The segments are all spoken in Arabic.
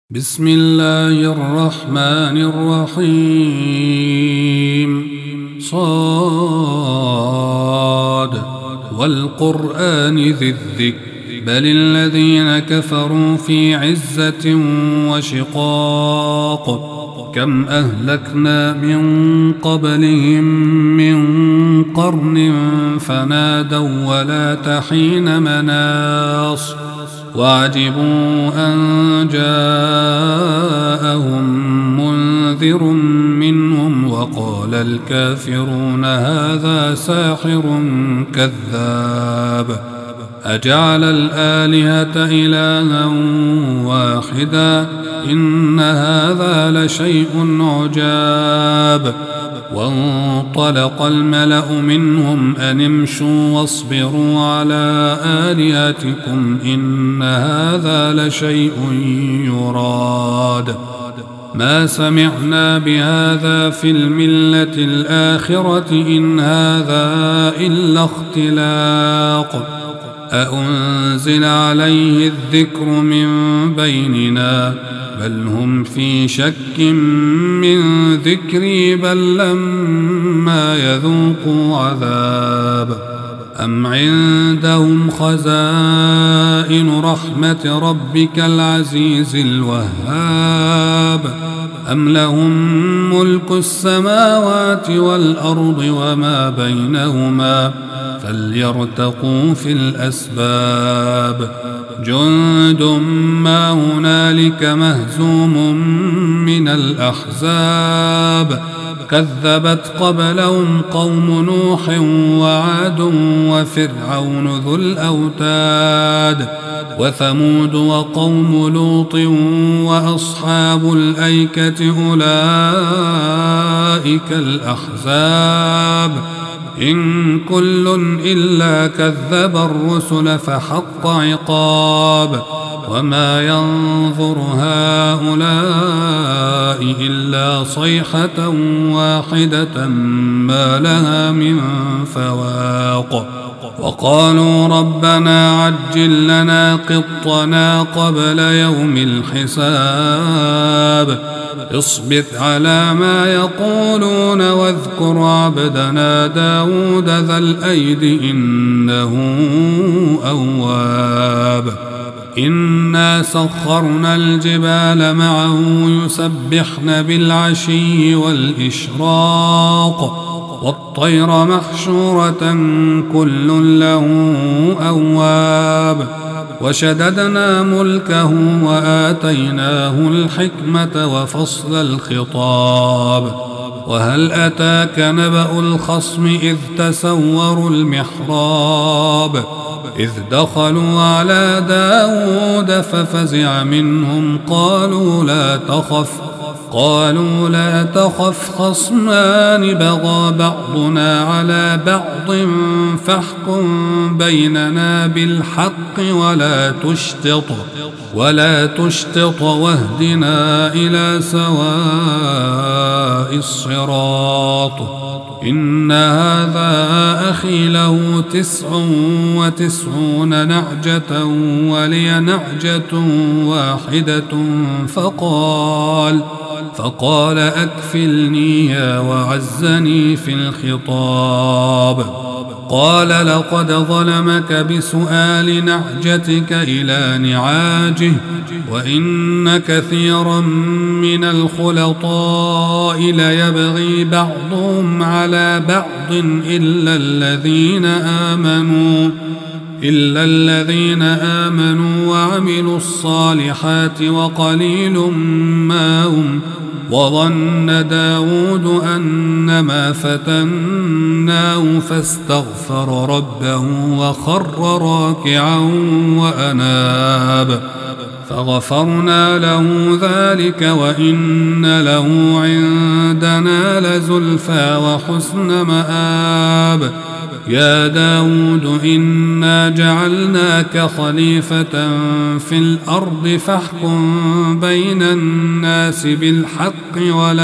بسم الله الرحمن الرحيم صاد والقرآن ذي الذكر بل الذين كفروا في عزة وشقاق كم أهلكنا من قبلهم من قرن فنادوا ولا تحين مناص وعجبوا أن جاءهم منذر منهم وقال الكافرون هذا ساحر كذاب أجعل الآلهة إلها واحدا إن هذا لشيء عجاب وانطلق الملأ منهم أن امشوا واصبروا على آلهتكم إن هذا لشيء يراد ما سمعنا بهذا في الملة الآخرة إن هذا إلا اختلاق أأنزل عليه الذكر من بيننا بل هم في شك من ذكري بل لما يذوقوا عذاب أم عندهم خزائن رحمة ربك العزيز الوهاب أم لهم ملك السماوات والأرض وما بينهما فليرتقوا في الأسباب جند ما هنالك مهزوم من الأحزاب كذبت قبلهم قوم نوح وعاد وفرعون ذو الأوتاد وثمود وقوم لوط وأصحاب الأيكة أولئك الأحزاب إن كل إلا كذب الرسل فحق عقاب وما ينظر هؤلاء إلا صيحة واحدة ما لها من فواق وقالوا ربنا عجل لنا قطنا قبل يوم الحساب اصبر على ما يقولون واذكر عبدنا داود ذا الأيد إنه أواب إنا سخرنا الجبال معه يسبحن بالعشي والإشراق والطير محشورة كل له أواب وشددنا ملكه وآتيناه الحكمة وفصل الخطاب وهل أتاك نبأ الخصم إذ تسوروا المحراب إذ دخلوا على داود ففزع منهم قالوا لا تخف خصمان بغى بعضنا على بعض فاحكم بيننا بالحق ولا تشطط واهدنا إلى سواء الصراط إن هذا أخي له 99 نعجة ولي نعجة واحدة فقال أكفلنيها وعزني في الخطاب قال لقد ظلمك بسؤال نعجتك إلى نعاجه وإن كثيرا من الخلطاء ليبغي بعضهم على بعض إلا الذين آمنوا وعملوا الصالحات وقليل ما هم وظن داود أنما فتناه فاستغفر ربه وخر راكعا وأناب فغفرنا له ذلك وإن له عندنا لزلفى وحسن مآب يا داود إنا جعلناك خليفة في الأرض فاحكم بين الناس بالحق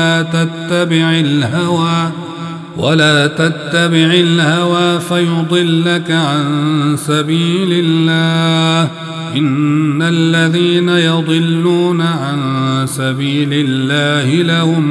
ولا تتبع الهوى فيضلك عن سبيل الله إن الذين يضلون عن سبيل الله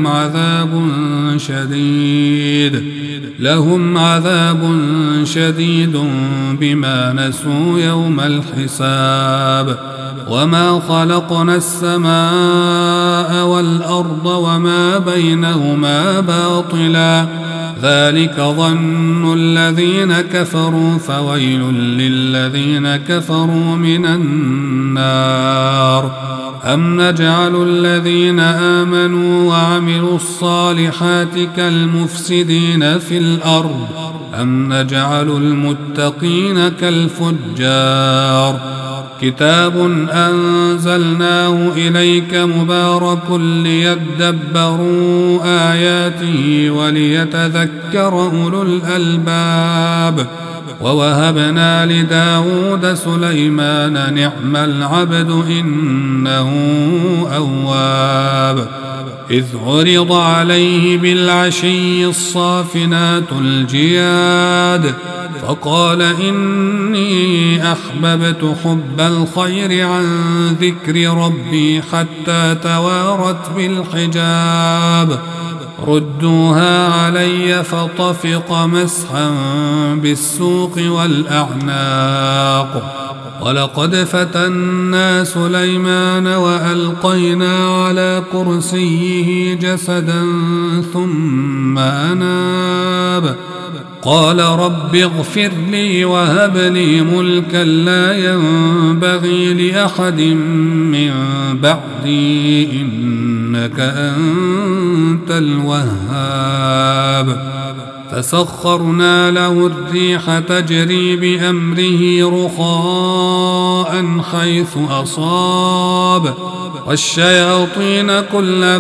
لهم عذاب شديد بما نسوا يوم الحساب. وما خلقنا السماء والأرض وما بينهما باطلا ذلك ظن الذين كفروا فويل للذين كفروا من النار. أم نجعل الذين آمنوا وعملوا الصالحات كالمفسدين في الأرض أم نجعل المتقين كالفجار. كتاب أنزلناه إليك مبارك ليدبروا آياته وليتذكر أولو الألباب. ووهبنا لداود سليمان نعم العبد إنه أواب. إذ عرض عليه بالعشي الصافنات الجياد فقال إني أحببت حب الخير عن ذكر ربي حتى توارت بالحجاب. ردوها علي فطفق مسحا بالسوق والأعناق. ولقد فتنا سليمان وألقينا على كرسيه جسدا ثم أناب. قال رب اغفر لي وهب لي ملكا لا ينبغي لأحد من بعدي إنك أنت الوهاب. فسخرنا له الريح تجري بأمره رخاء حيث أصاب والشياطين كل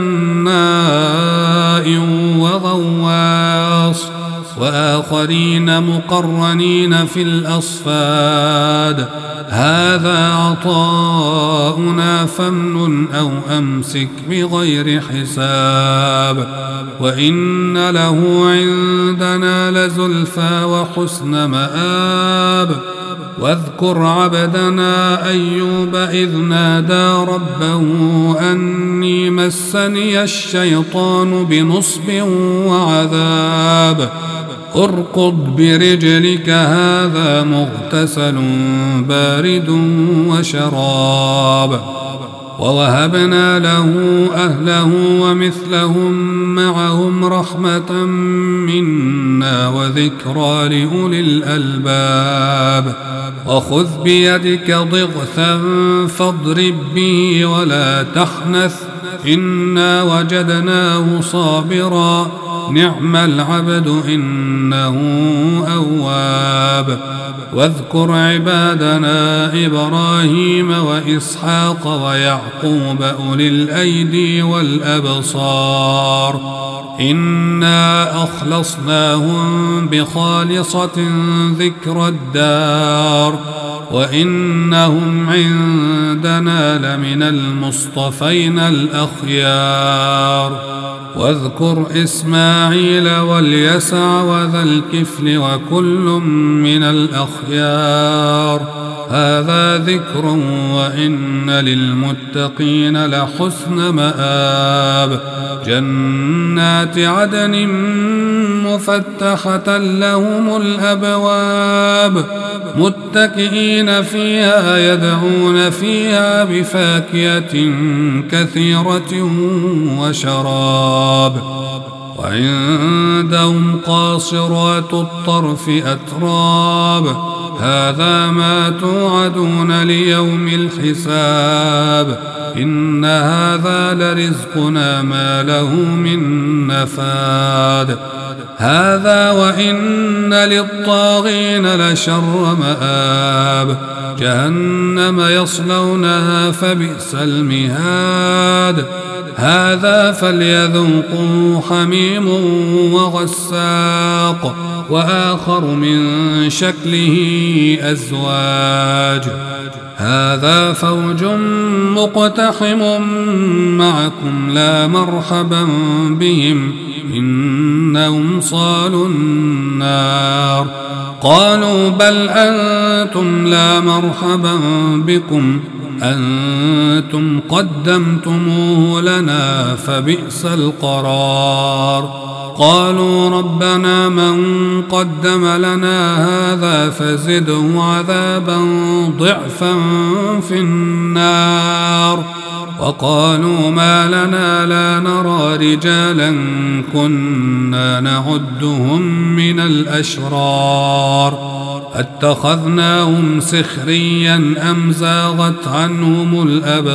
بناء وغواص وآخرين مقرنين في الأصفاد. هذا عطاؤنا فامنن أو أمسك بغير حساب. وإن له عندنا لزلفى وحسن مآب. واذكر عبدنا أيوب إذ نادى ربه أني مسني الشيطان بنصب وعذاب. اركض برجلك هذا مغتسل بارد وشراب. ووهبنا له أهله ومثلهم معهم رحمة منا وذكرى لأولي الألباب. وخذ بيدك ضغثا فاضرب به ولا تحنث إنا وجدناه صابرا نعم العبد إنه أواب. واذكر عبادنا إبراهيم وإسحاق ويعقوب أولي الأيدي والأبصار إنا أخلصناهم بخالصة ذكر الدار وإنهم عندنا لمن المصطفين الأخيار. واذكر إسماعيل واليسع وذا الكفل وكل من الأخيار. هذا ذكر وإن للمتقين لحسن مآب. جنات عدن مفتحة لهم الأبواب متكئين فيها يدعون فيها بفاكهة كثيرة وشراب. وعندهم قاصرات الطرف أتراب. هذا ما توعدون ليوم الحساب. إن هذا لرزقنا ما له من نفاد. هذا وإن للطاغين لشر مآب. جهنم يصلونها فبئس المهاد. هذا فليذوقوا حميم وغساق وآخر من شكله أزواج. هذا فوج مقتحم معكم لا مرحبا بهم إنهم صالوا النار. قالوا بل أنتم لا مرحبا بكم أنتم قدمتموه لنا فبئس القرار. قالوا ربنا من قدم لنا هذا فزده عذابا ضعفا في النار. وقالوا ما لنا لا نرى رجالا كنا نعدهم من الأشرار اتخذناهم سخريا أم زاغت عنهم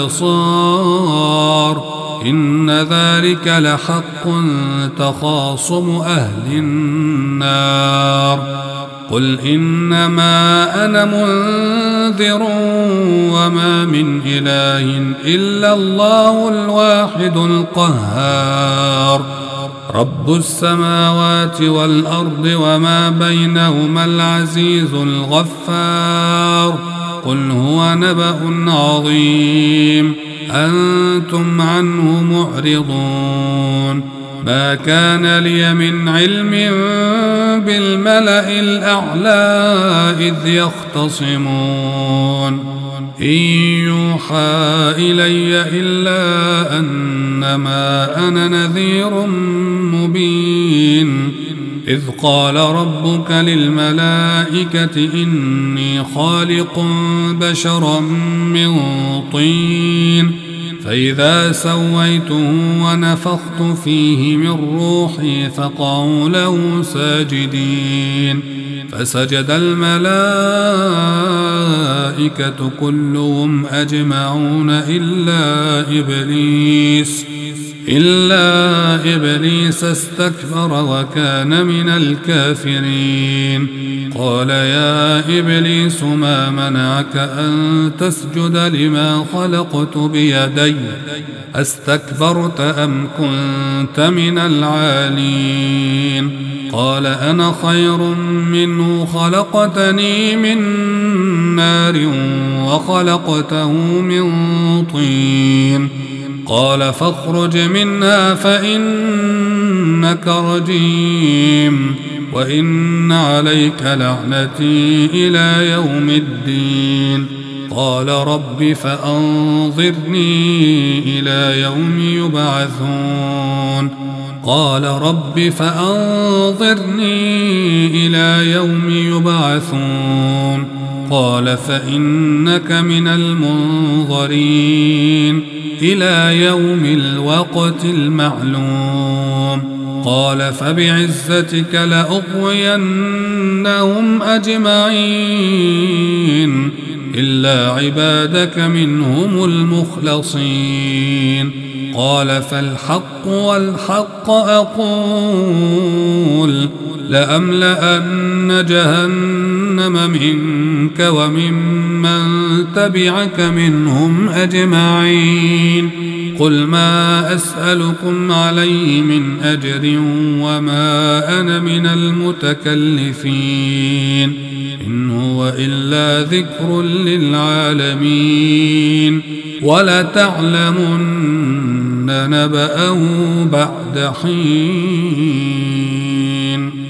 الأبصار إن ذلك لحق تخاصم أهل النار. قل إنما أنا منذر وما من إله إلا الله الواحد القهار رب السماوات والأرض وما بينهما العزيز الغفار. قل هو نبأ عظيم أنتم عنه معرضون. ما كان لي من علم بالملأ الأعلى إذ يختصمون إن يوحى إلي إلا أنما أنا نذير مبين. إذ قال ربك للملائكة إني خالق بشرا من طين فإذا سويته ونفخت فيه من روحي فقعوا له ساجدين. فسجد الملائكة كلهم أجمعون إلا إبليس استكبر وكان من الكافرين. قال يا إبليس ما منعك أن تسجد لما خلقت بيدي أستكبرت أم كنت من العالين؟ قال أنا خير منه خلقتني من نار وخلقته من طين. قال فاخرج منها فإنك رجيم وإن عليك لعنتي إلى يوم الدين. قال رب فأنظرني إلى يوم يبعثون. قال رب فأنظرني إلى يوم يبعثون. قال فإنك من المنظرين إلى يوم الوقت المعلوم. قال فبعزتك لأغوينهم أجمعين إلا عبادك منهم المخلصين. قال فالحق والحق أقول لأملأن جهنم منك وممن تبعك منهم أجمعين. قل ما أسألكم عليه من أجر وما أنا من المتكلفين إن هو إلا ذكر للعالمين. ولتعلمن نبأه بعد حين.